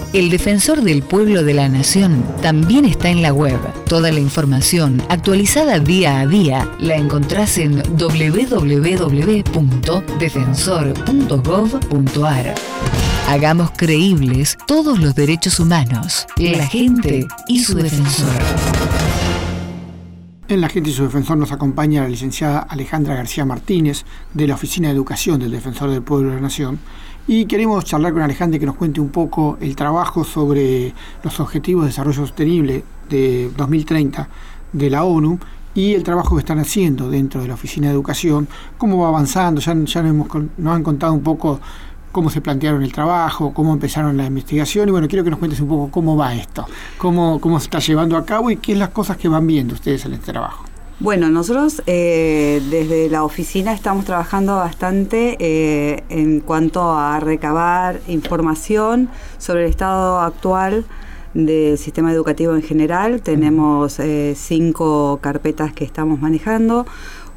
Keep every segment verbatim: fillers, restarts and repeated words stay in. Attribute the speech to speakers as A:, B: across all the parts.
A: El Defensor del Pueblo de la Nación también está en la web. Toda la información actualizada día a día la encontrás en doble u doble u doble u punto defensor punto gov punto ar. Hagamos creíbles todos los derechos humanos, la gente y su defensor.
B: En La Gente y su Defensor nos acompaña la licenciada Alejandra García Martínez, de la Oficina de Educación del Defensor del Pueblo de la Nación. Y queremos charlar con Alejandra y que nos cuente un poco el trabajo sobre los Objetivos de Desarrollo Sostenible de dos mil treinta de la ONU y el trabajo que están haciendo dentro de la Oficina de Educación, cómo va avanzando. Ya, ya nos, hemos, nos han contado un poco cómo se plantearon el trabajo, cómo empezaron la investigación, y bueno, quiero que nos cuentes un poco cómo va esto, cómo, cómo se está llevando a cabo y qué es las cosas que van viendo ustedes en este trabajo.
C: Bueno, nosotros eh, desde la oficina estamos trabajando bastante eh, en cuanto a recabar información sobre el estado actual del sistema educativo en general. Tenemos eh, cinco carpetas que estamos manejando.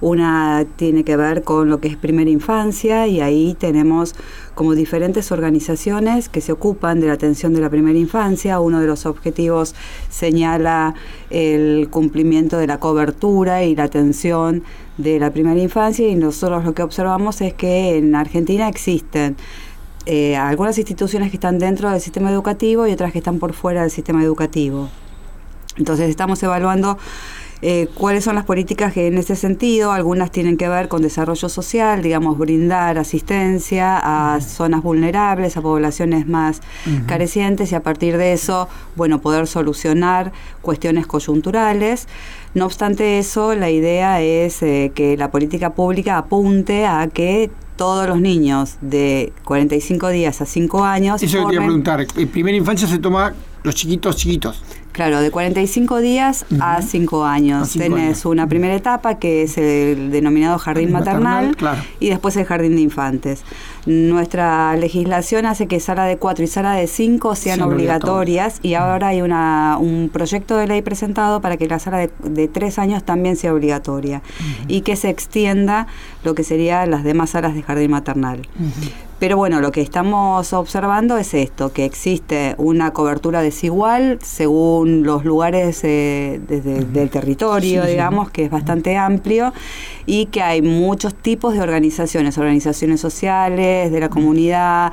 C: Una tiene que ver con lo que es primera infancia, y ahí tenemos como diferentes organizaciones que se ocupan de la atención de la primera infancia. Uno de los objetivos señala el cumplimiento de la cobertura y la atención de la primera infancia, y nosotros lo que observamos es que en Argentina existen eh, algunas instituciones que están dentro del sistema educativo y otras que están por fuera del sistema educativo. Entonces estamos evaluando Eh, cuáles son las políticas que en ese sentido, algunas tienen que ver con desarrollo social, digamos, brindar asistencia a uh-huh. zonas vulnerables, a poblaciones más uh-huh. carecientes, y a partir de eso, bueno, poder solucionar cuestiones coyunturales. No obstante eso, la idea es eh, que la política pública apunte a que todos los niños de cuarenta y cinco días a cinco años...
B: Eso formen... quería preguntar, en primera infancia se toma los chiquitos chiquitos.
C: Claro, de cuarenta y cinco días uh-huh. a cinco años. cinco Tenés años. Una primera etapa que es el denominado jardín, jardín maternal, maternal claro. y después el jardín de infantes. Nuestra legislación hace que sala de cuatro y sala de cinco sean sí, obligatorias, y ahora hay una un proyecto de ley presentado para que la sala de, de tres años también sea obligatoria uh-huh. y que se extienda lo que serían las demás salas de jardín maternal. Uh-huh. Pero bueno, lo que estamos observando es esto, que existe una cobertura desigual según los lugares eh, desde, uh-huh. del territorio, sí, digamos, sí. que es bastante uh-huh. amplio, y que hay muchos tipos de organizaciones, organizaciones sociales, de la comunidad,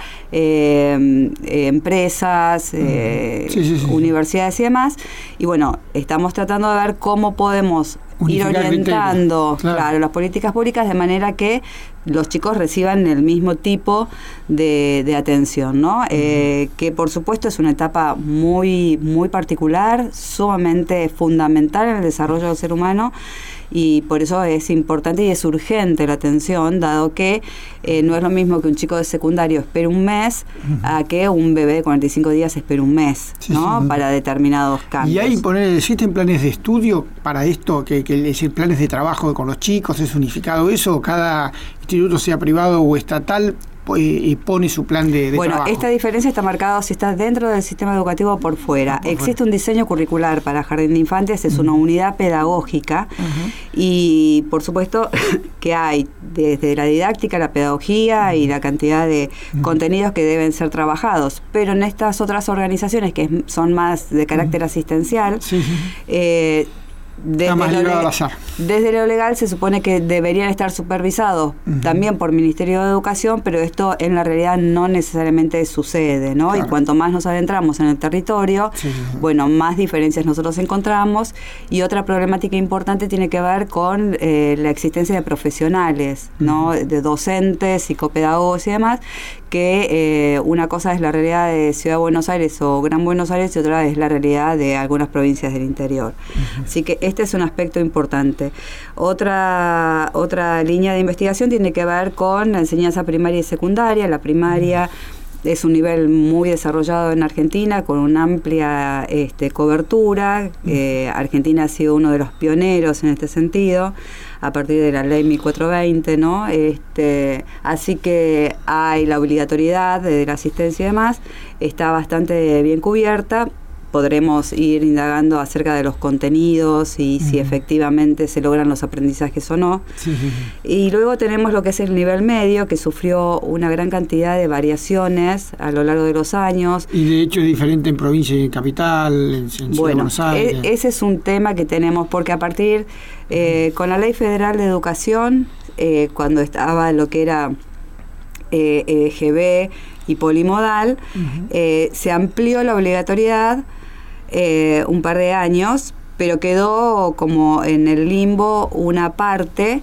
C: eh, eh, empresas, eh, sí, sí, sí, universidades sí. y demás. Y bueno, estamos tratando de ver cómo podemos unificar, ir orientando claro. Claro, las políticas públicas de manera que los chicos reciban el mismo tipo de, de atención, ¿no? Uh-huh. Eh, que por supuesto es una etapa muy, muy particular, sumamente fundamental en el desarrollo del ser humano, y por eso es importante y es urgente la atención, dado que eh, no es lo mismo que un chico de secundario espere un mes uh-huh. a que un bebé de cuarenta y cinco días espere un mes, sí, ¿no? Sí. Para determinados cambios.
B: Y ahí poner, ¿existen planes de estudio para esto? Que, que es decir, planes de trabajo con los chicos, ¿es unificado eso? ¿Cada instituto, sea privado o estatal, y pone su plan de, de
C: bueno,
B: trabajo?
C: Esta diferencia está marcada si está dentro del sistema educativo o por fuera. Por Existe fuera. un diseño curricular para Jardín de Infantes, es uh-huh. una unidad pedagógica uh-huh. y por supuesto que hay desde la didáctica, la pedagogía uh-huh. y la cantidad de uh-huh. contenidos que deben ser trabajados, pero en estas otras organizaciones que son más de carácter uh-huh. asistencial, sí, sí. Eh, Desde lo, legal, desde lo legal se supone que deberían estar supervisados uh-huh. también por Ministerio de Educación, pero esto en la realidad no necesariamente sucede, ¿no? Claro. Y cuanto más nos adentramos en el territorio, sí, sí, sí. bueno, más diferencias nosotros encontramos. Y otra problemática importante tiene que ver con eh, la existencia de profesionales, ¿no? Uh-huh. De docentes, psicopedagogos y demás, que eh, una cosa es la realidad de Ciudad de Buenos Aires o Gran Buenos Aires y otra es la realidad de algunas provincias del interior. Uh-huh. Así que este es un aspecto importante. Otra, otra línea de investigación tiene que ver con la enseñanza primaria y secundaria. La primaria uh-huh. es un nivel muy desarrollado en Argentina, con una amplia este, cobertura. Uh-huh. Eh, Argentina ha sido uno de los pioneros en este sentido, a partir de la ley mil cuatrocientos veinte, ¿no? Este, así que hay la obligatoriedad de la asistencia y demás, está bastante bien cubierta. podremos ir indagando acerca de los contenidos y uh-huh. si efectivamente se logran los aprendizajes o no. Sí, sí, sí. Y luego tenemos lo que es el nivel medio, que sufrió una gran cantidad de variaciones a lo largo de los años.
B: Y de hecho es diferente en provincia y en capital, en, en Ciudad
C: bueno,
B: de Buenos Aires.
C: E- ese es un tema que tenemos, porque a partir, eh, uh-huh. con la Ley Federal de Educación, eh, cuando estaba lo que era eh, eh, G B y polimodal, uh-huh. eh, se amplió la obligatoriedad eh, un par de años, pero quedó como en el limbo una parte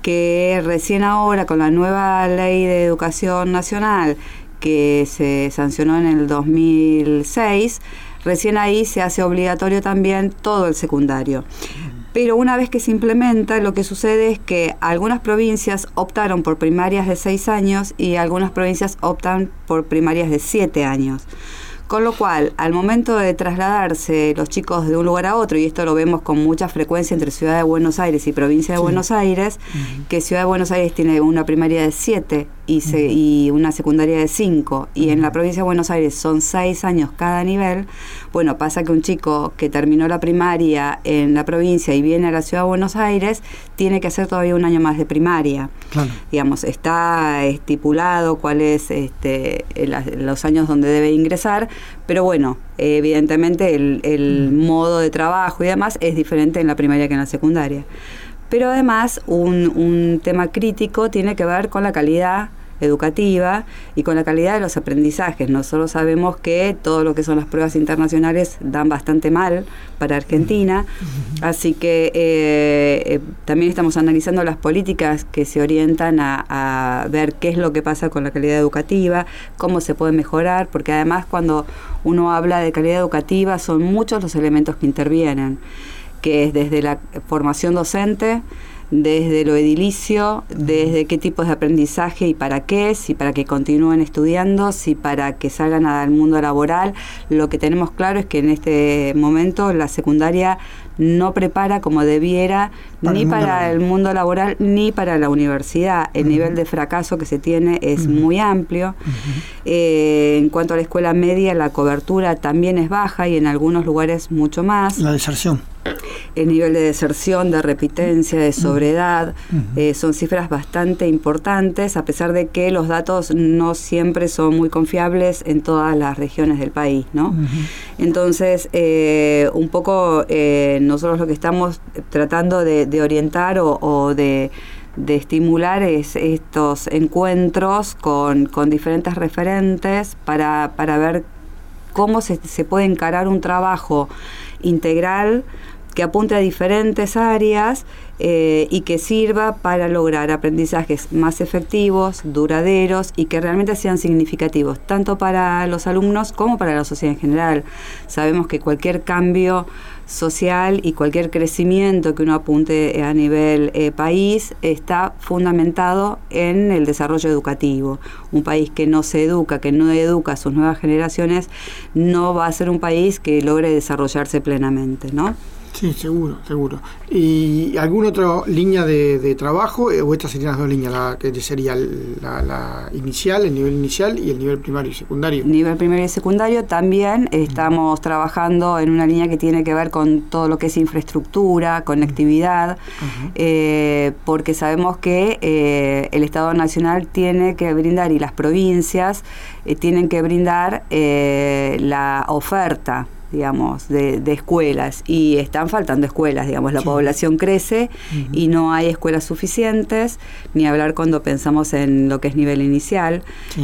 C: que recién ahora, con la nueva Ley de Educación Nacional que se sancionó en el dos mil seis, recién ahí se hace obligatorio también todo el secundario. Pero una vez que se implementa, lo que sucede es que algunas provincias optaron por primarias de seis años y algunas provincias optan por primarias de siete años. Con lo cual, al momento de trasladarse los chicos de un lugar a otro, y esto lo vemos con mucha frecuencia entre Ciudad de Buenos Aires y Provincia de sí. Buenos Aires, uh-huh. que Ciudad de Buenos Aires tiene una primaria de siete y, se, uh-huh. y una secundaria de cinco, y uh-huh. en la Provincia de Buenos Aires son seis años cada nivel. Bueno, pasa que un chico que terminó la primaria en la provincia y viene a la Ciudad de Buenos Aires, tiene que hacer todavía un año más de primaria. Claro. Digamos, está estipulado cuáles este, los años donde debe ingresar, pero bueno, eh, evidentemente el, el mm. modo de trabajo y demás es diferente en la primaria que en la secundaria. Pero además, un, un tema crítico tiene que ver con la calidad educativa y con la calidad de los aprendizajes. Nosotros sabemos que todo lo que son las pruebas internacionales dan bastante mal para Argentina, uh-huh. así que eh, eh, también estamos analizando las políticas que se orientan a, a ver qué es lo que pasa con la calidad educativa, cómo se puede mejorar, porque además cuando uno habla de calidad educativa son muchos los elementos que intervienen, que es desde la formación docente, desde lo edilicio, desde qué tipos de aprendizaje y para qué, si para que continúen estudiando, si para que salgan al mundo laboral. Lo que tenemos claro es que en este momento la secundaria no prepara como debiera para ni el para laboral. el mundo laboral ni para la universidad. El uh-huh. nivel de fracaso que se tiene es uh-huh. muy amplio. Uh-huh. Eh, en cuanto a la escuela media, la cobertura también es baja y en algunos lugares mucho más.
B: La deserción.
C: El nivel de deserción, de repitencia, de sobriedad, uh-huh. eh, son cifras bastante importantes, a pesar de que los datos no siempre son muy confiables en todas las regiones del país, ¿no? Uh-huh. Entonces, eh, un poco eh, nosotros lo que estamos tratando de, de orientar o, o de, de estimular es estos encuentros con, con diferentes referentes para, para ver cómo se, se puede encarar un trabajo integral que apunte a diferentes áreas eh, y que sirva para lograr aprendizajes más efectivos, duraderos y que realmente sean significativos, tanto para los alumnos como para la sociedad en general. Sabemos que cualquier cambio social y cualquier crecimiento que uno apunte a nivel eh, país está fundamentado en el desarrollo educativo. Un país que no se educa, que no educa a sus nuevas generaciones, no va a ser un país que logre desarrollarse plenamente, ¿no?
B: Sí, seguro, seguro. ¿Y alguna otra línea de, de trabajo? ¿O estas serían las dos líneas? La, que sería la, la inicial, el nivel inicial y el nivel primario y secundario.
C: Nivel primario y secundario también estamos uh-huh. trabajando en una línea que tiene que ver con todo lo que es infraestructura, conectividad, uh-huh. eh, porque sabemos que eh, el Estado Nacional tiene que brindar y las provincias eh, tienen que brindar eh, la oferta, digamos, de, de escuelas, y están faltando escuelas, digamos, la sí. población crece uh-huh. y no hay escuelas suficientes, ni hablar cuando pensamos en lo que es nivel inicial. Sí.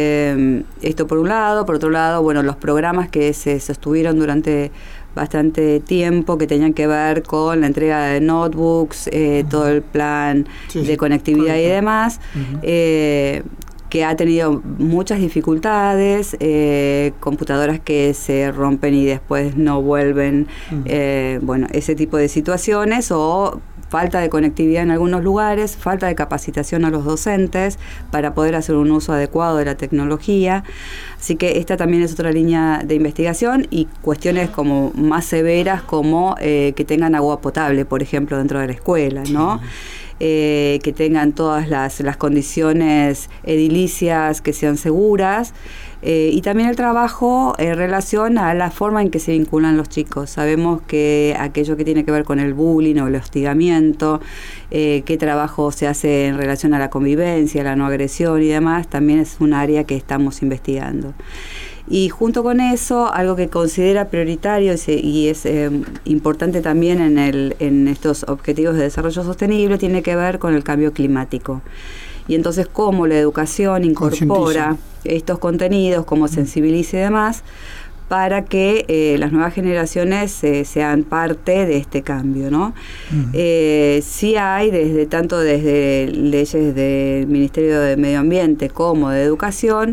C: Eh, esto por un lado, por otro lado, bueno, los programas que se sostuvieron durante bastante tiempo, que tenían que ver con la entrega de notebooks, eh, uh-huh. todo el plan sí, de conectividad correcto. y demás, uh-huh. eh, que ha tenido muchas dificultades, eh, computadoras que se rompen y después no vuelven, uh-huh. eh, bueno, ese tipo de situaciones, o falta de conectividad en algunos lugares, falta de capacitación a los docentes para poder hacer un uso adecuado de la tecnología. Así que esta también es otra línea de investigación, y cuestiones como más severas como eh, que tengan agua potable, por ejemplo, dentro de la escuela, ¿no? Sí. eh, que tengan todas las, las condiciones edilicias que sean seguras. Eh, y también el trabajo en relación a la forma en que se vinculan los chicos. Sabemos que aquello que tiene que ver con el bullying o el hostigamiento, eh, qué trabajo se hace en relación a la convivencia, la no agresión y demás, también es un área que estamos investigando. Y junto con eso, algo que considera prioritario y es eh, importante también en, el, en estos objetivos de desarrollo sostenible, tiene que ver con el cambio climático. Y entonces cómo la educación incorpora estos contenidos, cómo sensibiliza y demás, para que eh, las nuevas generaciones eh, sean parte de este cambio, ¿no? Uh-huh. Eh, sí hay, desde tanto desde leyes del Ministerio de Medio Ambiente como de Educación,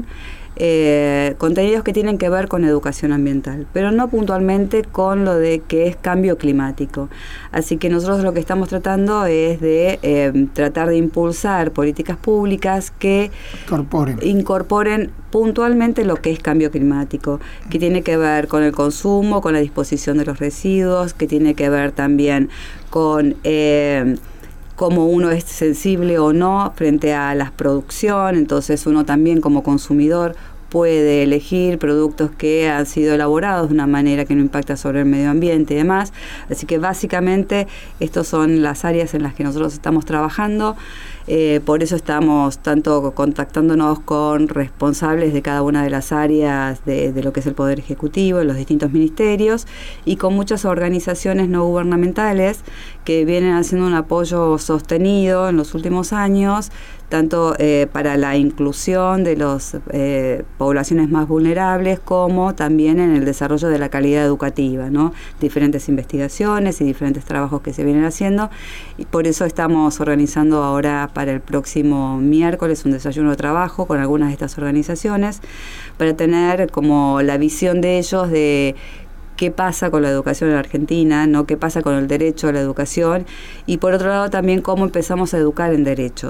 C: Eh, contenidos que tienen que ver con educación ambiental, pero no puntualmente con lo de que es cambio climático. Así que nosotros lo que estamos tratando es de eh, tratar de impulsar políticas públicas que
B: incorporen.
C: incorporen puntualmente lo que es cambio climático, que tiene que ver con el consumo, con la disposición de los residuos, que tiene que ver también con Eh, cómo uno es sensible o no frente a la producción. Entonces uno también como consumidor puede elegir productos que han sido elaborados de una manera que no impacta sobre el medio ambiente y demás. Así que básicamente estas son las áreas en las que nosotros estamos trabajando. Eh, por eso estamos tanto contactándonos con responsables de cada una de las áreas de, de lo que es el Poder Ejecutivo, los distintos ministerios, y con muchas organizaciones no gubernamentales que vienen haciendo un apoyo sostenido en los últimos años, tanto eh, para la inclusión de las eh, poblaciones más vulnerables, como también en el desarrollo de la calidad educativa, ¿no? Diferentes investigaciones y diferentes trabajos que se vienen haciendo, y por eso estamos organizando ahora para el próximo miércoles un desayuno de trabajo con algunas de estas organizaciones, para tener como la visión de ellos de qué pasa con la educación en Argentina, ¿no? Qué pasa con el derecho a la educación, y por otro lado también cómo empezamos a educar en derecho,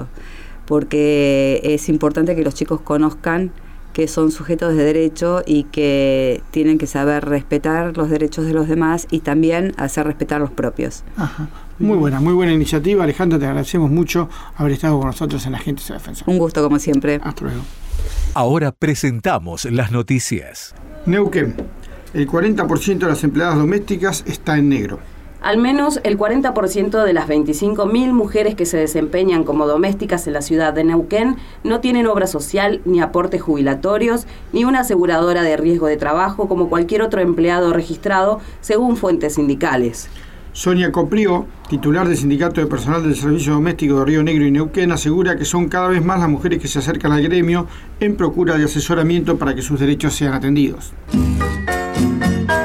C: porque es importante que los chicos conozcan que son sujetos de derecho y que tienen que saber respetar los derechos de los demás y también hacer respetar los propios.
B: Ajá. Muy buena, muy buena iniciativa. Alejandra, te agradecemos mucho haber estado con nosotros en Agentes de Defensa.
C: Un gusto, como siempre.
B: Hasta luego.
D: Ahora presentamos las noticias.
B: Neuquén. El cuarenta por ciento de las empleadas domésticas está en negro.
E: Al menos el cuarenta por ciento de las veinticinco mil mujeres que se desempeñan como domésticas en la ciudad de Neuquén no tienen obra social, ni aportes jubilatorios, ni una aseguradora de riesgo de trabajo como cualquier otro empleado registrado, según fuentes sindicales.
B: Sonia Coprío, titular del Sindicato de Personal del Servicio Doméstico de Río Negro y Neuquén, asegura que son cada vez más las mujeres que se acercan al gremio en procura de asesoramiento para que sus derechos sean atendidos.